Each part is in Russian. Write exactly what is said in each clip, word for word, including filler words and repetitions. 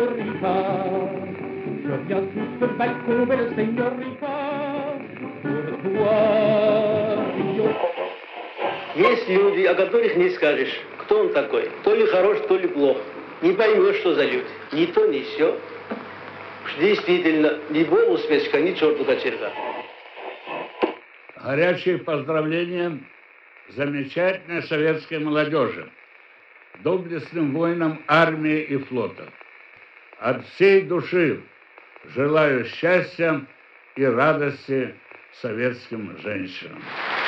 señorita. Je viens toute belle comme belle señorita. Pour toi, Rio. Есть люди, о которых не скажешь, кто он такой. То ли хорош, то ли плох. Не поймешь, что за люди. Ни то, ни сё. Уж действительно, ни Богу свечка, ни черту кочерга. Горячие поздравления замечательной советской молодежи, доблестным воинам армии и флота. От всей души желаю счастья и радости советским женщинам.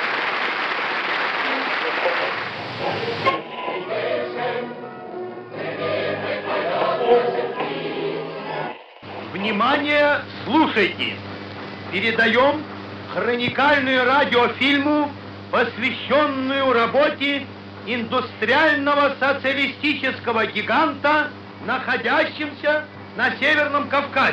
Внимание, слушайте! Передаем хроникальную радиофильму, посвященную работе индустриального социалистического гиганта, находящимся на Северном Кавказе.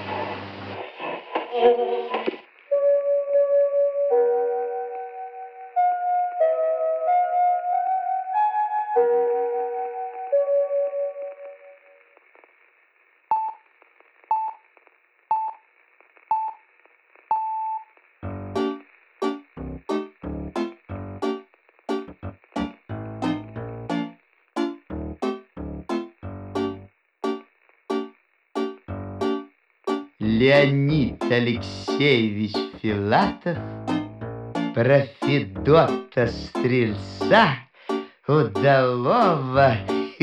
Леонид Алексеевич Филатов про Федота Стрельца, удалого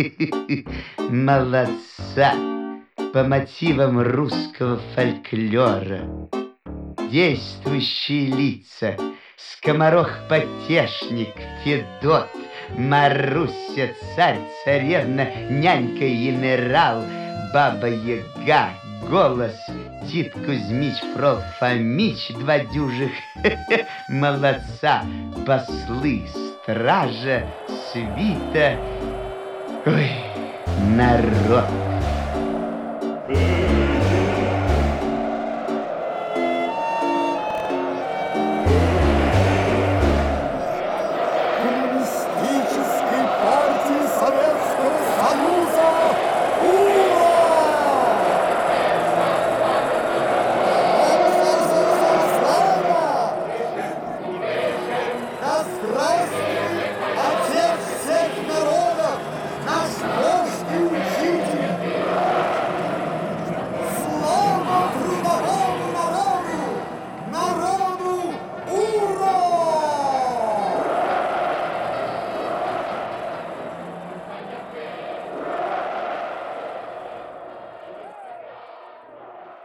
молодца по мотивам русского фольклора. Действующие лица: скоморох-потешник, Федот, Маруся, царь-царевна, нянька-генерал, баба-яга, голос, Тит Кузьмич, Фрол Фомич, два дюжих молодца, послы, стража, свита. Ой, народ!